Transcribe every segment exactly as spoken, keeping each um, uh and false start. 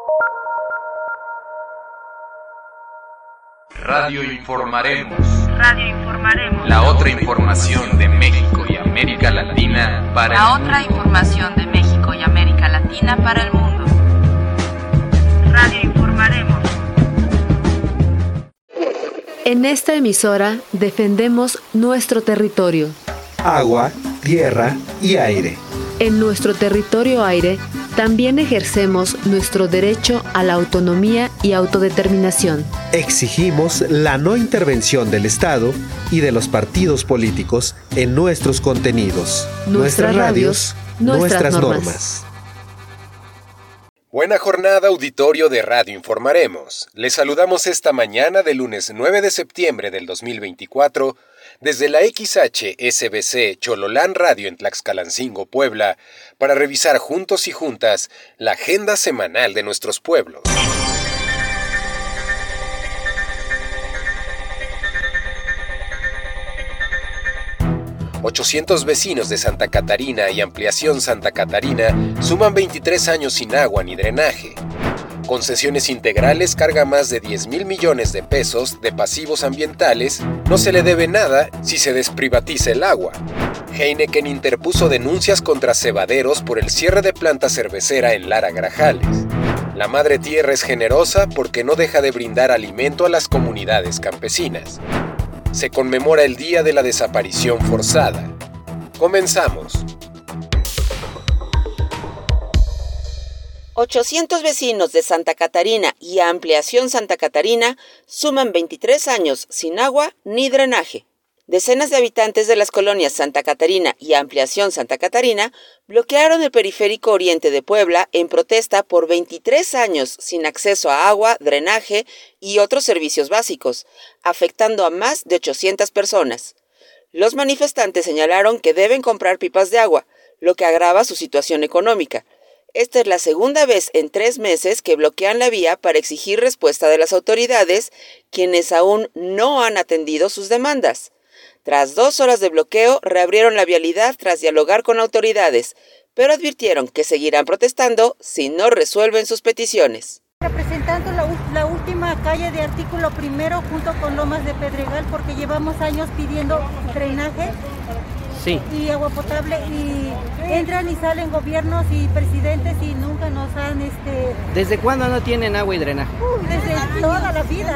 Radio Informaremos. Radio Informaremos. La otra información de México y América Latina para La el otra mundo. información de México y América Latina para el mundo. Radio Informaremos. En esta emisora defendemos nuestro territorio. Agua, tierra y aire. En nuestro territorio aire también ejercemos nuestro derecho a la autonomía y autodeterminación. Exigimos la no intervención del Estado y de los partidos políticos en nuestros contenidos, Nuestras radios, nuestras normas. Buena jornada, auditorio de Radio Informaremos. Les saludamos esta mañana de lunes nueve de septiembre del dos mil veinticuatro desde la X H S B C Chololán Radio en Tlaxcalancingo, Puebla, para revisar juntos y juntas la agenda semanal de nuestros pueblos. ochocientos vecinos de Santa Catarina y Ampliación Santa Catarina suman veintitrés años sin agua ni drenaje. Concesiones Integrales carga más de diez mil millones de pesos de pasivos ambientales. No se le debe nada si se desprivatiza el agua. Heineken interpuso denuncias contra cebaderos por el cierre de planta cervecera en Lara Grajales. La Madre Tierra es generosa porque no deja de brindar alimento a las comunidades campesinas. Se conmemora el Día de la Desaparición Forzada. Comenzamos. ochocientos vecinos de Santa Catarina y Ampliación Santa Catarina suman veintitrés años sin agua ni drenaje. Decenas de habitantes de las colonias Santa Catarina y Ampliación Santa Catarina bloquearon el periférico oriente de Puebla en protesta por veintitrés años sin acceso a agua, drenaje y otros servicios básicos, afectando a más de ochocientas personas. Los manifestantes señalaron que deben comprar pipas de agua, lo que agrava su situación económica. Esta es la segunda vez en tres meses que bloquean la vía para exigir respuesta de las autoridades, quienes aún no han atendido sus demandas. Tras dos horas de bloqueo, reabrieron la vialidad tras dialogar con autoridades, pero advirtieron que seguirán protestando si no resuelven sus peticiones. Representando la, la última calle de Artículo Primero junto con Lomas de Pedregal, porque llevamos años pidiendo drenaje sí. y agua potable, y entran y salen gobiernos y presidentes y nunca nos han... este. ¿Desde cuándo no tienen agua y drenaje? Uh, desde toda la vida.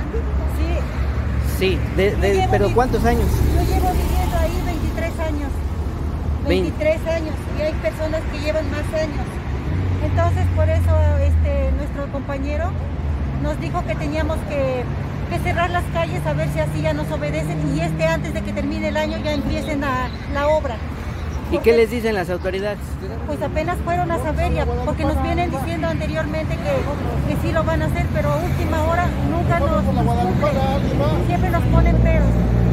Sí, de, de, pero ¿cuántos años? Yo llevo viviendo ahí veintitrés años. veintitrés años, y hay personas que llevan más años. Entonces, por eso este, nuestro compañero nos dijo que teníamos que, que cerrar las calles a ver si así ya nos obedecen, y este antes de que termine el año ya empiecen la, la obra. ¿Y qué les dicen las autoridades? Pues apenas fueron a saber ya, porque nos vienen diciendo anteriormente que, que sí lo van a hacer, pero a última hora nunca nos, nos cumplen. Siempre nos ponen peros.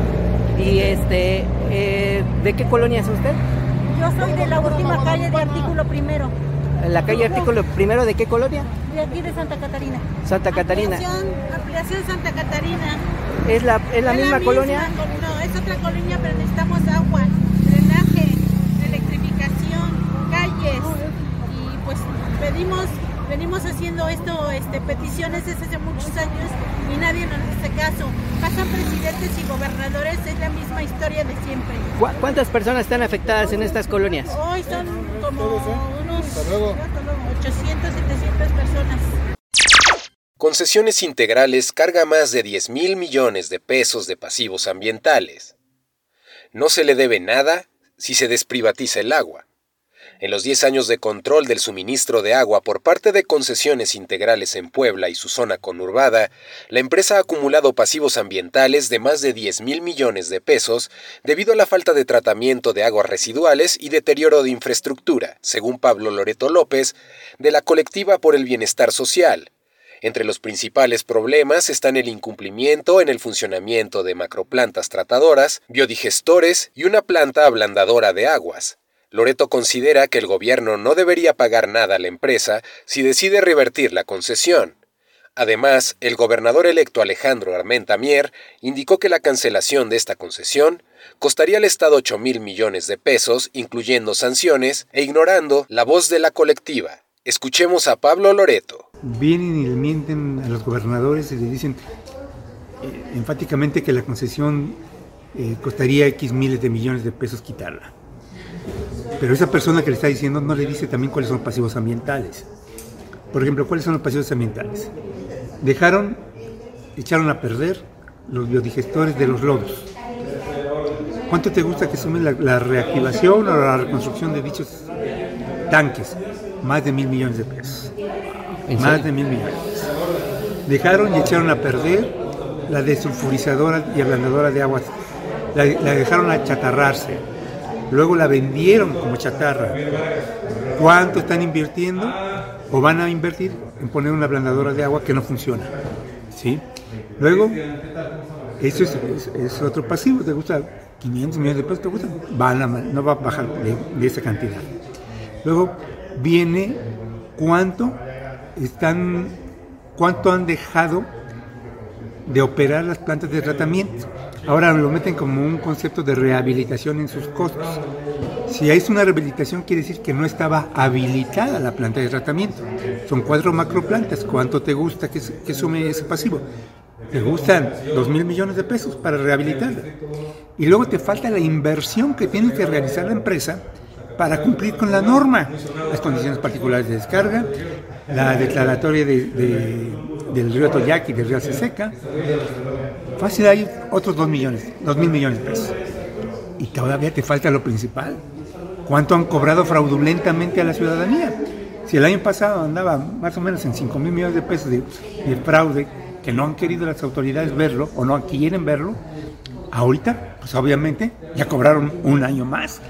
¿Y este, eh, de qué colonia es usted? Yo soy de la última calle de Artículo Primero. ¿La calle Artículo Primero de qué colonia? De aquí de Santa Catarina. Santa Catarina. Ampliación, ampliación Santa Catarina. ¿Es la, es la es misma la colonia? Misma, no, es otra colonia, pero necesitamos agua, drenaje, electrificación, calles. Y pues pedimos, venimos haciendo esto, este, peticiones desde hace muchos años y nadie nos hace caso. Pasan presidentes y gobernadores, es la misma historia de siempre. ¿Cu- ¿Cuántas personas están afectadas en estas colonias? Hoy son como unos ochocientas, setecientas personas. Concesiones Integrales carga más de diez mil millones de pesos de pasivos ambientales. No se le debe nada si se desprivatiza el agua. En los diez años de control del suministro de agua por parte de Concesiones Integrales en Puebla y su zona conurbada, la empresa ha acumulado pasivos ambientales de más de diez mil millones de pesos debido a la falta de tratamiento de aguas residuales y deterioro de infraestructura, según Pablo Loreto López, de la Colectiva por el Bienestar Social. Entre los principales problemas están el incumplimiento en el funcionamiento de macroplantas tratadoras, biodigestores y una planta ablandadora de aguas. Loreto considera que el gobierno no debería pagar nada a la empresa si decide revertir la concesión. Además, el gobernador electo Alejandro Armenta Mier indicó que la cancelación de esta concesión costaría al Estado ocho mil millones de pesos, incluyendo sanciones, e ignorando la voz de la colectiva. Escuchemos a Pablo Loreto. vienen y le mienten a los gobernadores y le dicen eh, enfáticamente que la concesión eh, costaría X miles de millones de pesos quitarla. Pero esa persona que le está diciendo no le dice también cuáles son los pasivos ambientales. Por ejemplo, ¿cuáles son los pasivos ambientales? Dejaron, echaron a perder los biodigestores de los lodos. ¿Cuánto te gusta que sume la, la reactivación o la reconstrucción de dichos tanques? Más de mil millones de pesos. Más de mil millones. Dejaron y echaron a perder la desulfurizadora y ablandadora de aguas. La, la dejaron achatarrarse. Luego la vendieron como chatarra. ¿Cuánto están invirtiendo o van a invertir en poner una ablandadora de agua que no funciona? ¿Sí? Luego, eso es, es, es otro pasivo. ¿Te gusta quinientos millones de pesos? ¿Te gusta? Van a, no va a bajar de, de esa cantidad. Luego viene cuánto están, cuánto han dejado de operar las plantas de tratamiento. Ahora lo meten como un concepto de rehabilitación en sus costos. Si es una rehabilitación, quiere decir que no estaba habilitada la planta de tratamiento. Son cuatro macroplantas. ¿Cuánto te gusta que, que sume ese pasivo? Te gustan dos mil millones de pesos para rehabilitarla. Y luego te falta la inversión que tiene que realizar la empresa para cumplir con la norma. Las condiciones particulares de descarga, la declaratoria de, de, del río Toyac y del río Seseca. Fácil, hay otros dos millones, dos mil millones de pesos. Y todavía te falta lo principal. ¿Cuánto han cobrado fraudulentamente a la ciudadanía? Si el año pasado andaba más o menos en cinco mil millones de pesos de, de fraude, que no han querido las autoridades verlo o no quieren verlo, ahorita, pues obviamente, ya cobraron un año más.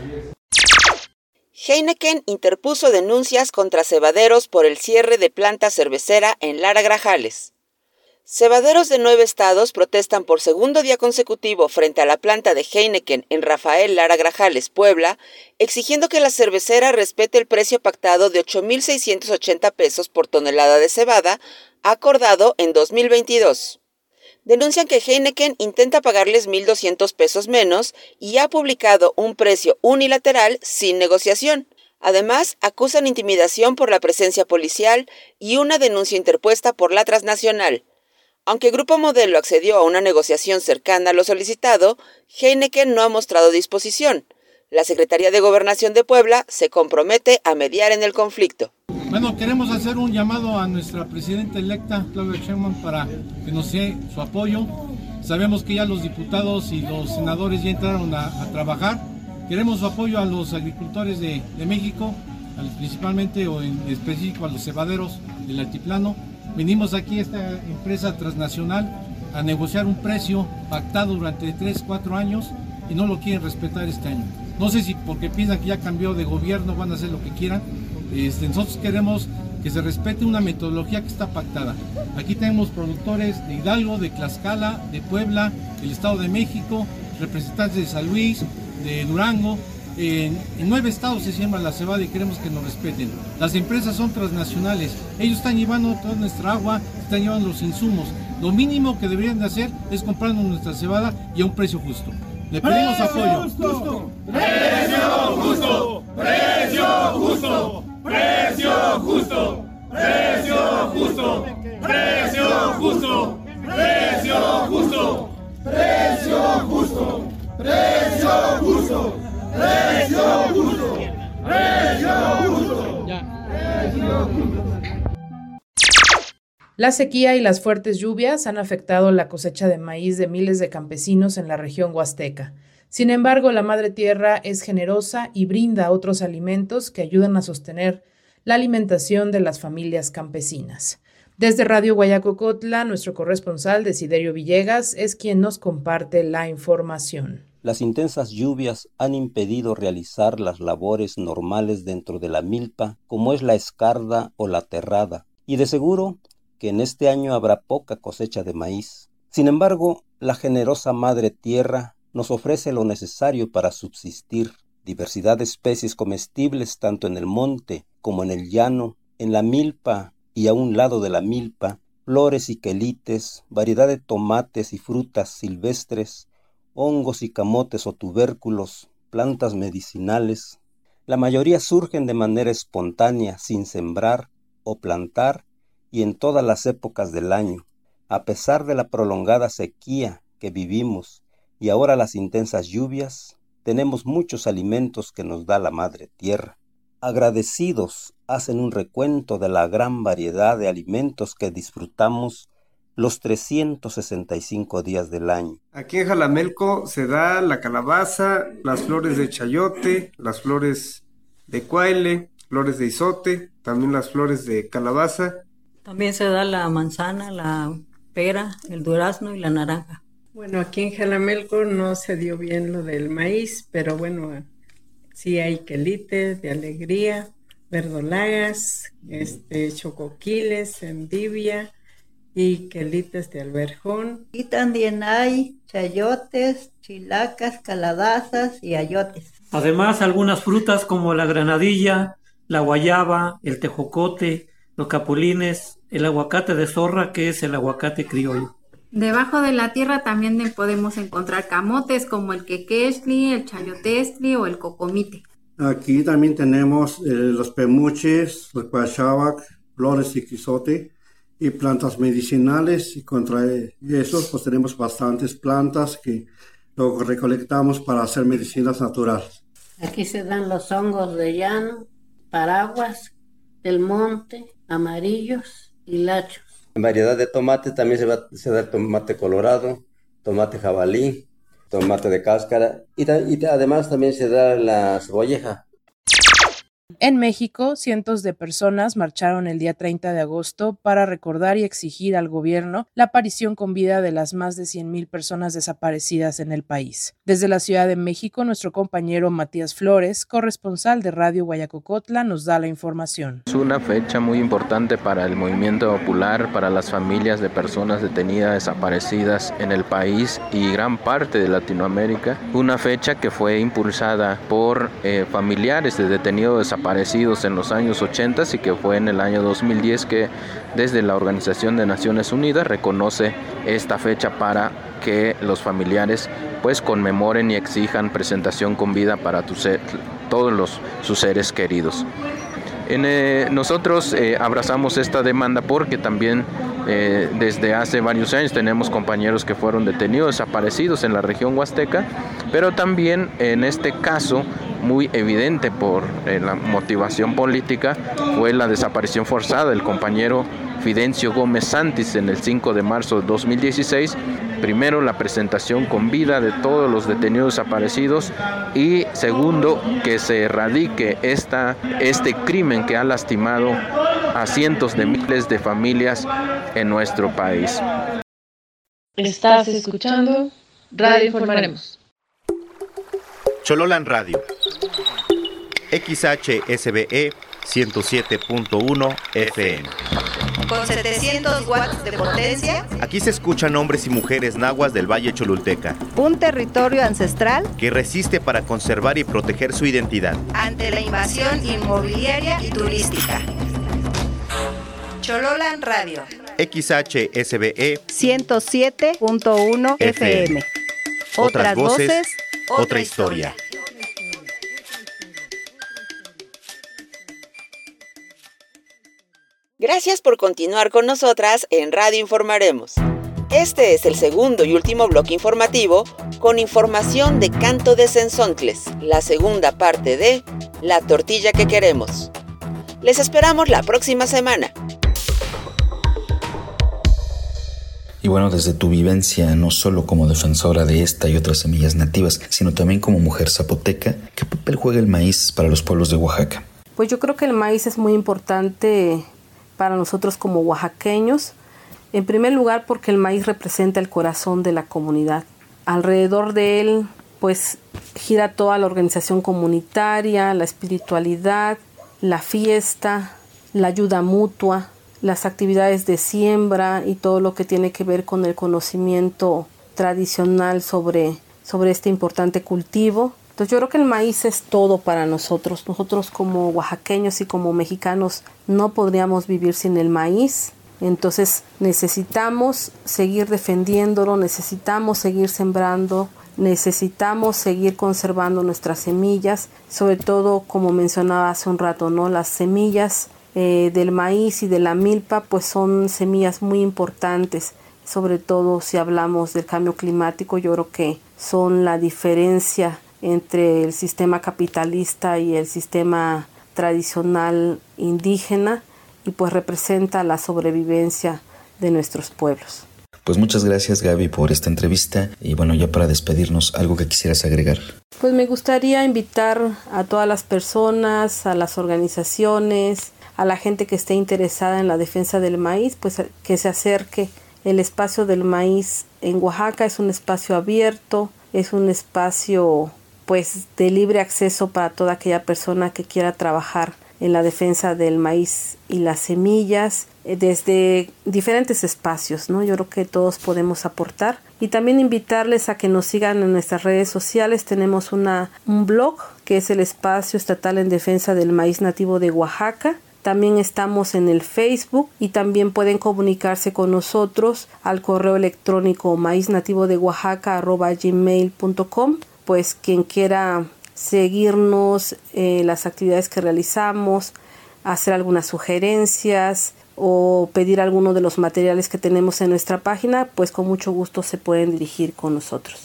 Heineken interpuso denuncias contra cebaderos por el cierre de planta cervecera en Lara Grajales. Cebaderos de nueve estados protestan por segundo día consecutivo frente a la planta de Heineken en Rafael Lara Grajales, Puebla, exigiendo que la cervecera respete el precio pactado de ocho mil seiscientos ochenta pesos por tonelada de cebada, acordado en dos mil veintidós. Denuncian que Heineken intenta pagarles mil doscientos pesos menos y ha publicado un precio unilateral sin negociación. Además, acusan intimidación por la presencia policial y una denuncia interpuesta por la transnacional. Aunque Grupo Modelo accedió a una negociación cercana a lo solicitado, Heineken no ha mostrado disposición. La Secretaría de Gobernación de Puebla se compromete a mediar en el conflicto. Bueno, queremos hacer un llamado a nuestra presidenta electa, Claudia Sheinbaum, para que nos dé su apoyo. Sabemos que ya los diputados y los senadores ya entraron a, a trabajar. Queremos su apoyo a los agricultores de, de México, a, principalmente o en específico a los cebaderos del altiplano. Venimos aquí a esta empresa transnacional a negociar un precio pactado durante tres, cuatro años y no lo quieren respetar este año. No sé si porque piensan que ya cambió de gobierno van a hacer lo que quieran. Este, nosotros queremos que se respete una metodología que está pactada. Aquí tenemos productores de Hidalgo, de Tlaxcala, de Puebla, del Estado de México, representantes de San Luis, de Durango. En, en nueve estados se siembra la cebada y queremos que nos respeten. Las empresas son transnacionales, ellos están llevando toda nuestra agua, están llevando los insumos. Lo mínimo que deberían de hacer es comprarnos nuestra cebada y a un precio justo. Le pedimos apoyo. Justo, precio justo, precio justo, precio justo, precio justo, precio justo, precio justo, precio justo, precio justo. ¡Precio justo! ¡Precio justo! ¡Precio justo! La sequía y las fuertes lluvias han afectado la cosecha de maíz de miles de campesinos en la región huasteca. Sin embargo, la Madre Tierra es generosa y brinda otros alimentos que ayudan a sostener la alimentación de las familias campesinas. Desde Radio Guayacocotla, nuestro corresponsal Desiderio Villegas es quien nos comparte la información. Las intensas lluvias han impedido realizar las labores normales dentro de la milpa, como es la escarda o la terrada, y de seguro que en este año habrá poca cosecha de maíz. Sin embargo, la generosa Madre Tierra nos ofrece lo necesario para subsistir, diversidad de especies comestibles tanto en el monte como en el llano, en la milpa y a un lado de la milpa, flores y quelites, variedad de tomates y frutas silvestres, hongos y camotes o tubérculos, plantas medicinales. La mayoría surgen de manera espontánea, sin sembrar o plantar, y en todas las épocas del año, a pesar de la prolongada sequía que vivimos y ahora las intensas lluvias, tenemos muchos alimentos que nos da la Madre Tierra. Agradecidos hacen un recuento de la gran variedad de alimentos que disfrutamos los trescientos sesenta y cinco días del año. Aquí en Jalamelco se da la calabaza, las flores de chayote, las flores de cuaile, flores de izote, también las flores de calabaza. También se da la manzana, la pera, el durazno y la naranja. Bueno, aquí en Jalamelco no se dio bien lo del maíz, pero bueno, sí hay quelites de alegría, verdolagas, este, chocoquiles, endivia y quelites de alberjón. Y también hay chayotes, chilacas, calabazas y ayotes. Además, algunas frutas como la granadilla, la guayaba, el tejocote, los capulines, el aguacate de zorra, que es el aguacate criollo. Debajo de la tierra también podemos encontrar camotes como el quequexli, el chayotexli o el cocomite. Aquí también tenemos eh, los pemuches, los pachabac, flores de quizote y plantas medicinales, y contra esos pues tenemos bastantes plantas que luego recolectamos para hacer medicinas naturales. Aquí se dan los hongos de llano, paraguas, del monte, amarillos y lachos. En variedad de tomate también se, va, se da el tomate colorado, tomate jabalí, tomate de cáscara y, y además también se da la cebolleja. En México, cientos de personas marcharon el día treinta de agosto para recordar y exigir al gobierno la aparición con vida de las más de cien mil personas desaparecidas en el país. Desde la Ciudad de México, nuestro compañero Matías Flores, corresponsal de Radio Guayacocotla, nos da la información. Es una fecha muy importante para el movimiento popular, para las familias de personas detenidas, desaparecidas en el país y gran parte de Latinoamérica. Una fecha que fue impulsada por eh, familiares de detenidos desaparecidos aparecidos en los años ochenta y que fue en el año dos mil diez que desde la Organización de Naciones Unidas reconoce esta fecha para que los familiares pues conmemoren y exijan presentación con vida para tu ser, todos los, sus seres queridos. En, eh, nosotros eh, abrazamos esta demanda porque también eh, desde hace varios años tenemos compañeros que fueron detenidos, desaparecidos en la región huasteca, pero también en este caso muy evidente por eh, la motivación política fue la desaparición forzada del compañero Fidencio Gómez Santis en el cinco de marzo de dos mil dieciséis. Primero, la presentación con vida de todos los detenidos desaparecidos y segundo, que se erradique esta, este crimen que ha lastimado a cientos de miles de familias en nuestro país. Estás escuchando Radio Informaremos. Chololan Radio, X H S B E ciento siete punto uno F M. Con setecientos watts de potencia. Aquí se escuchan hombres y mujeres nahuas del Valle Cholulteca. Un territorio ancestral que resiste para conservar y proteger su identidad ante la invasión inmobiliaria y turística. Chololan Radio, X H S B E ciento siete punto uno F M. Otras voces, otra historia. Gracias por continuar con nosotras en Radio Informaremos. Este es el segundo y último bloque informativo con información de Canto de Cenzontles, la segunda parte de La tortilla que queremos. Les esperamos la próxima semana. Y bueno, desde tu vivencia, no solo como defensora de esta y otras semillas nativas, sino también como mujer zapoteca, ¿qué papel juega el maíz para los pueblos de Oaxaca? Pues yo creo que el maíz es muy importante para nosotros como oaxaqueños. En primer lugar, porque el maíz representa el corazón de la comunidad. Alrededor de él, pues, gira toda la organización comunitaria, la espiritualidad, la fiesta, la ayuda mutua, las actividades de siembra y todo lo que tiene que ver con el conocimiento tradicional sobre, sobre este importante cultivo. Entonces yo creo que el maíz es todo para nosotros. Nosotros como oaxaqueños y como mexicanos no podríamos vivir sin el maíz. Entonces necesitamos seguir defendiéndolo, necesitamos seguir sembrando, necesitamos seguir conservando nuestras semillas, sobre todo como mencionaba hace un rato, ¿no? Las semillas eh, del maíz y de la milpa, pues son semillas muy importantes, sobre todo si hablamos del cambio climático. Yo creo que son la diferencia entre el sistema capitalista y el sistema tradicional indígena, y pues representa la sobrevivencia de nuestros pueblos. Pues muchas gracias, Gaby, por esta entrevista, y bueno, ya para despedirnos, algo que quisieras agregar. Pues me gustaría invitar a todas las personas, a las organizaciones, a la gente que esté interesada en la defensa del maíz, pues que se acerque. El espacio del maíz en Oaxaca es un espacio abierto, es un espacio pues de libre acceso para toda aquella persona que quiera trabajar en la defensa del maíz y las semillas, desde diferentes espacios, ¿no? Yo creo que todos podemos aportar. Y también invitarles a que nos sigan en nuestras redes sociales. Tenemos una, un blog que es el Espacio Estatal en Defensa del Maíz Nativo de Oaxaca. También estamos en el Facebook y también pueden comunicarse con nosotros al correo electrónico maiznativodeoaxaca arroba gmail punto com. Pues quien quiera seguirnos, eh, las actividades que realizamos, hacer algunas sugerencias o pedir alguno de los materiales que tenemos en nuestra página, pues con mucho gusto se pueden dirigir con nosotros.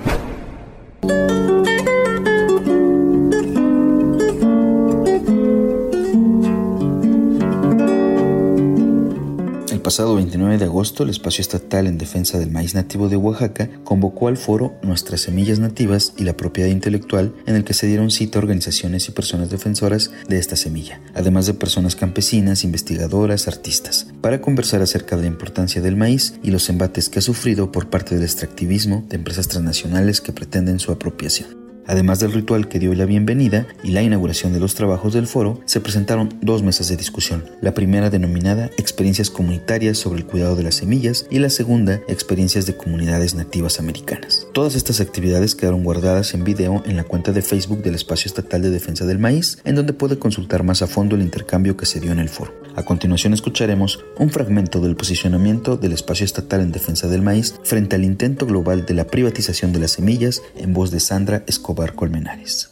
El pasado veintinueve de agosto, el Espacio Estatal en Defensa del Maíz Nativo de Oaxaca convocó al foro Nuestras Semillas Nativas y la Propiedad Intelectual, en el que se dieron cita a organizaciones y personas defensoras de esta semilla, además de personas campesinas, investigadoras, artistas, para conversar acerca de la importancia del maíz y los embates que ha sufrido por parte del extractivismo de empresas transnacionales que pretenden su apropiación. Además del ritual que dio la bienvenida y la inauguración de los trabajos del foro, se presentaron dos mesas de discusión. La primera denominada Experiencias comunitarias sobre el cuidado de las semillas y la segunda Experiencias de comunidades nativas americanas. Todas estas actividades quedaron guardadas en video en la cuenta de Facebook del Espacio Estatal de Defensa del Maíz, en donde puede consultar más a fondo el intercambio que se dio en el foro. A continuación escucharemos un fragmento del posicionamiento del Espacio Estatal en Defensa del Maíz frente al intento global de la privatización de las semillas, en voz de Sandra Escobar Colmenares.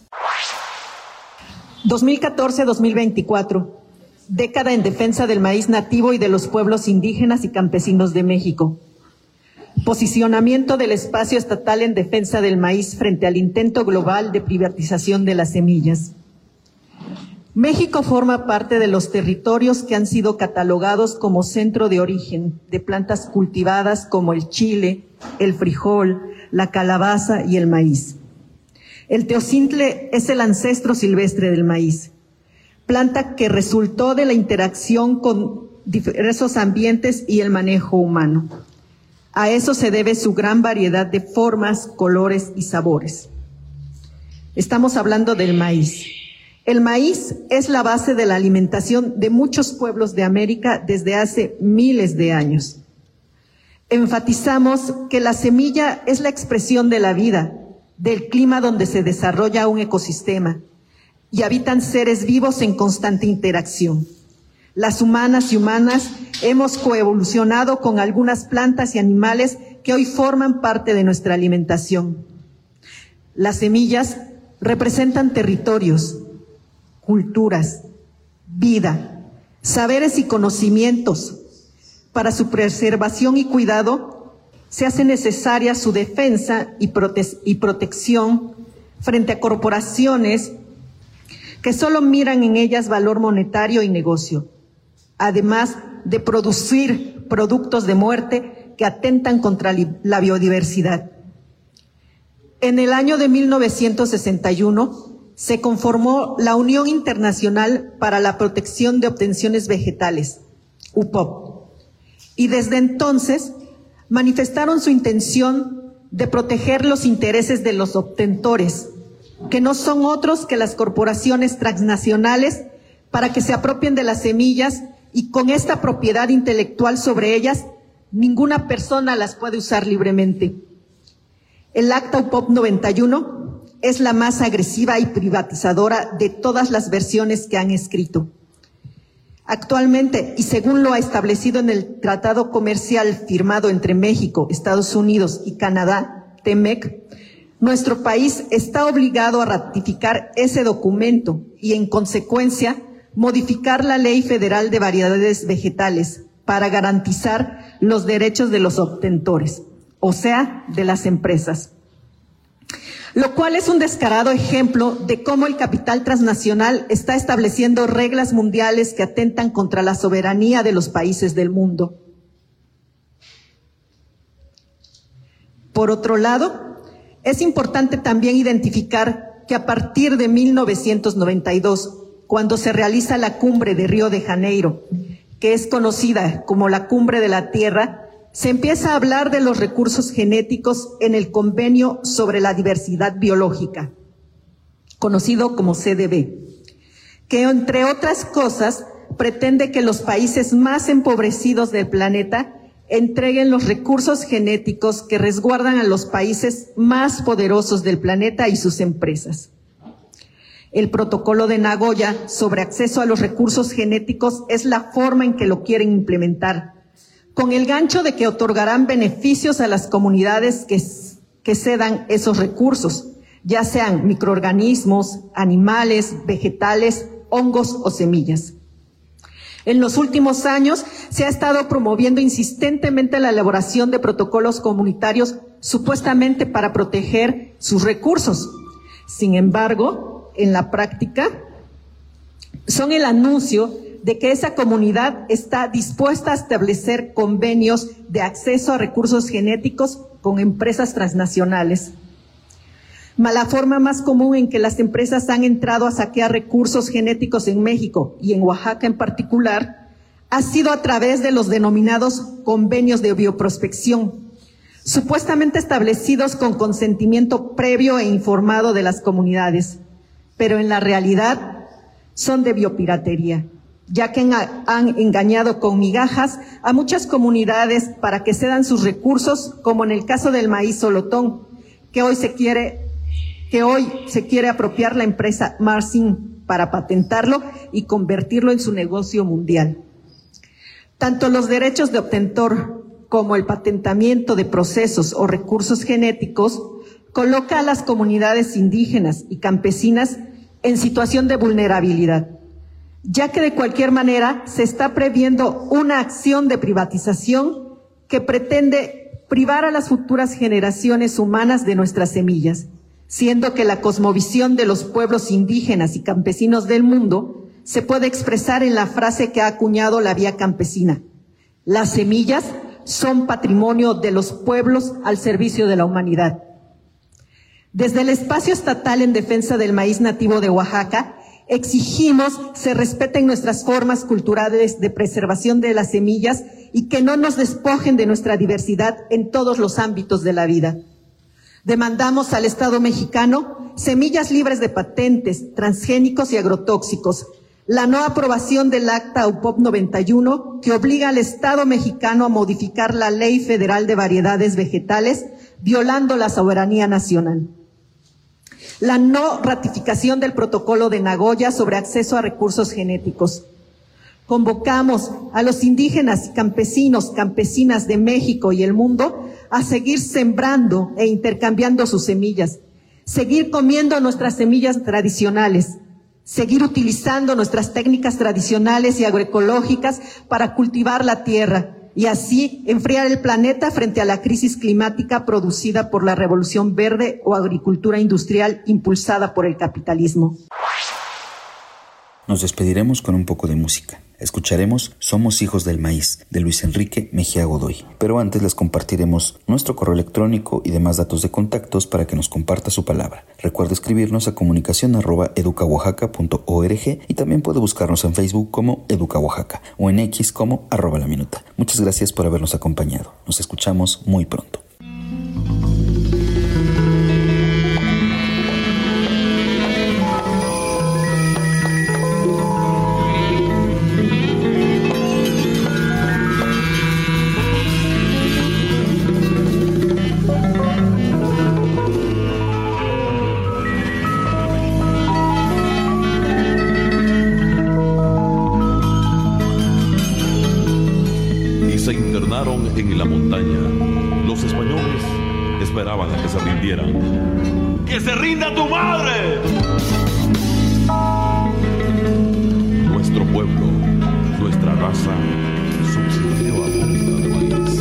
dos mil catorce a dos mil veinticuatro, década en defensa del maíz nativo y de los pueblos indígenas y campesinos de México. Posicionamiento del Espacio Estatal en Defensa del Maíz frente al intento global de privatización de las semillas. México forma parte de los territorios que han sido catalogados como centro de origen de plantas cultivadas como el chile, el frijol, la calabaza y el maíz. El teocintle es el ancestro silvestre del maíz, planta que resultó de la interacción con diversos ambientes y el manejo humano. A eso se debe su gran variedad de formas, colores y sabores. Estamos hablando del maíz. El maíz es la base de la alimentación de muchos pueblos de América desde hace miles de años. Enfatizamos que la semilla es la expresión de la vida, del clima donde se desarrolla un ecosistema y habitan seres vivos en constante interacción. Las humanas y humanas hemos coevolucionado con algunas plantas y animales que hoy forman parte de nuestra alimentación. Las semillas representan territorios, culturas, vida, saberes y conocimientos. Para su preservación y cuidado se hace necesaria su defensa y, prote- y protección frente a corporaciones que solo miran en ellas valor monetario y negocio, además de producir productos de muerte que atentan contra li- la biodiversidad. En el año de mil novecientos sesenta y uno se conformó la Unión Internacional para la Protección de Obtenciones Vegetales, U P O V, y desde entonces manifestaron su intención de proteger los intereses de los obtentores, que no son otros que las corporaciones transnacionales, para que se apropien de las semillas y con esta propiedad intelectual sobre ellas, ninguna persona las puede usar libremente. El Acta U P O V noventa y uno es la más agresiva y privatizadora de todas las versiones que han escrito. Actualmente, y según lo ha establecido en el Tratado Comercial firmado entre México, Estados Unidos y Canadá, T M E C, nuestro país está obligado a ratificar ese documento y, en consecuencia, modificar la Ley Federal de Variedades Vegetales para garantizar los derechos de los obtentores, o sea, de las empresas. Lo cual es un descarado ejemplo de cómo el capital transnacional está estableciendo reglas mundiales que atentan contra la soberanía de los países del mundo. Por otro lado, es importante también identificar que a partir de mil novecientos noventa y dos, cuando se realiza la cumbre de Río de Janeiro, que es conocida como la Cumbre de la Tierra, se empieza a hablar de los recursos genéticos en el Convenio sobre la Diversidad Biológica, conocido como C D B, que entre otras cosas pretende que los países más empobrecidos del planeta entreguen los recursos genéticos que resguardan a los países más poderosos del planeta y sus empresas. El protocolo de Nagoya sobre acceso a los recursos genéticos es la forma en que lo quieren implementar, con el gancho de que otorgarán beneficios a las comunidades que, que cedan esos recursos, ya sean microorganismos, animales, vegetales, hongos o semillas. En los últimos años se ha estado promoviendo insistentemente la elaboración de protocolos comunitarios supuestamente para proteger sus recursos. Sin embargo, en la práctica, son el anuncio de que esa comunidad está dispuesta a establecer convenios de acceso a recursos genéticos con empresas transnacionales. La forma más común en que las empresas han entrado a saquear recursos genéticos en México y en Oaxaca en particular ha sido a través de los denominados convenios de bioprospección, supuestamente establecidos con consentimiento previo e informado de las comunidades, pero en la realidad son de biopiratería, ya que han engañado con migajas a muchas comunidades para que cedan sus recursos, como en el caso del maíz solotón, que hoy se quiere, que hoy se quiere apropiar la empresa Marsin para patentarlo y convertirlo en su negocio mundial. Tanto los derechos de obtentor como el patentamiento de procesos o recursos genéticos coloca a las comunidades indígenas y campesinas en situación de vulnerabilidad, ya que de cualquier manera se está previendo una acción de privatización que pretende privar a las futuras generaciones humanas de nuestras semillas, siendo que la cosmovisión de los pueblos indígenas y campesinos del mundo se puede expresar en la frase que ha acuñado la Vía Campesina: las semillas son patrimonio de los pueblos al servicio de la humanidad. Desde el espacio estatal en defensa del maíz nativo de Oaxaca, exigimos se respeten nuestras formas culturales de preservación de las semillas y que no nos despojen de nuestra diversidad en todos los ámbitos de la vida. Demandamos al Estado mexicano semillas libres de patentes, transgénicos y agrotóxicos, la no aprobación del Acta U P O P noventa y uno, que obliga al Estado mexicano a modificar la Ley Federal de Variedades Vegetales, violando la soberanía nacional. La no ratificación del protocolo de Nagoya sobre acceso a recursos genéticos. Convocamos a los indígenas y campesinos, campesinas de México y el mundo a seguir sembrando e intercambiando sus semillas, seguir comiendo nuestras semillas tradicionales, seguir utilizando nuestras técnicas tradicionales y agroecológicas para cultivar la tierra y así enfriar el planeta frente a la crisis climática producida por la revolución verde o agricultura industrial impulsada por el capitalismo. Nos despediremos con un poco de música. Escucharemos Somos Hijos del Maíz, de Luis Enrique Mejía Godoy. Pero antes les compartiremos nuestro correo electrónico y demás datos de contactos para que nos comparta su palabra. Recuerda escribirnos a comunicación arroba educaoaxaca punto org y también puede buscarnos en Facebook como Educa Oaxaca o en X como arroba la minuta. Muchas gracias por habernos acompañado. Nos escuchamos muy pronto. En la montaña, los españoles esperaban a que se rindieran. ¡Que se rinda tu madre! Nuestro pueblo, nuestra raza, subsistió a punta de maíz.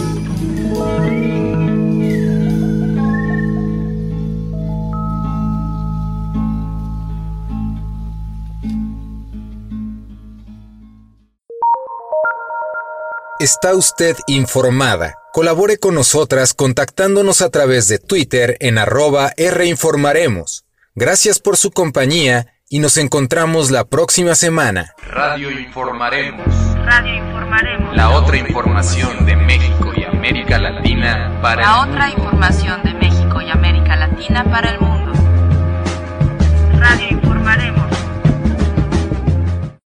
Está usted informada. Colabore con nosotras contactándonos a través de Twitter en arroba reinformaremos. Gracias por su compañía y nos encontramos la próxima semana. Radio Informaremos. Radio Informaremos. La otra información de México y América Latina para La el otra mundo. información de México y América Latina para el mundo. Radio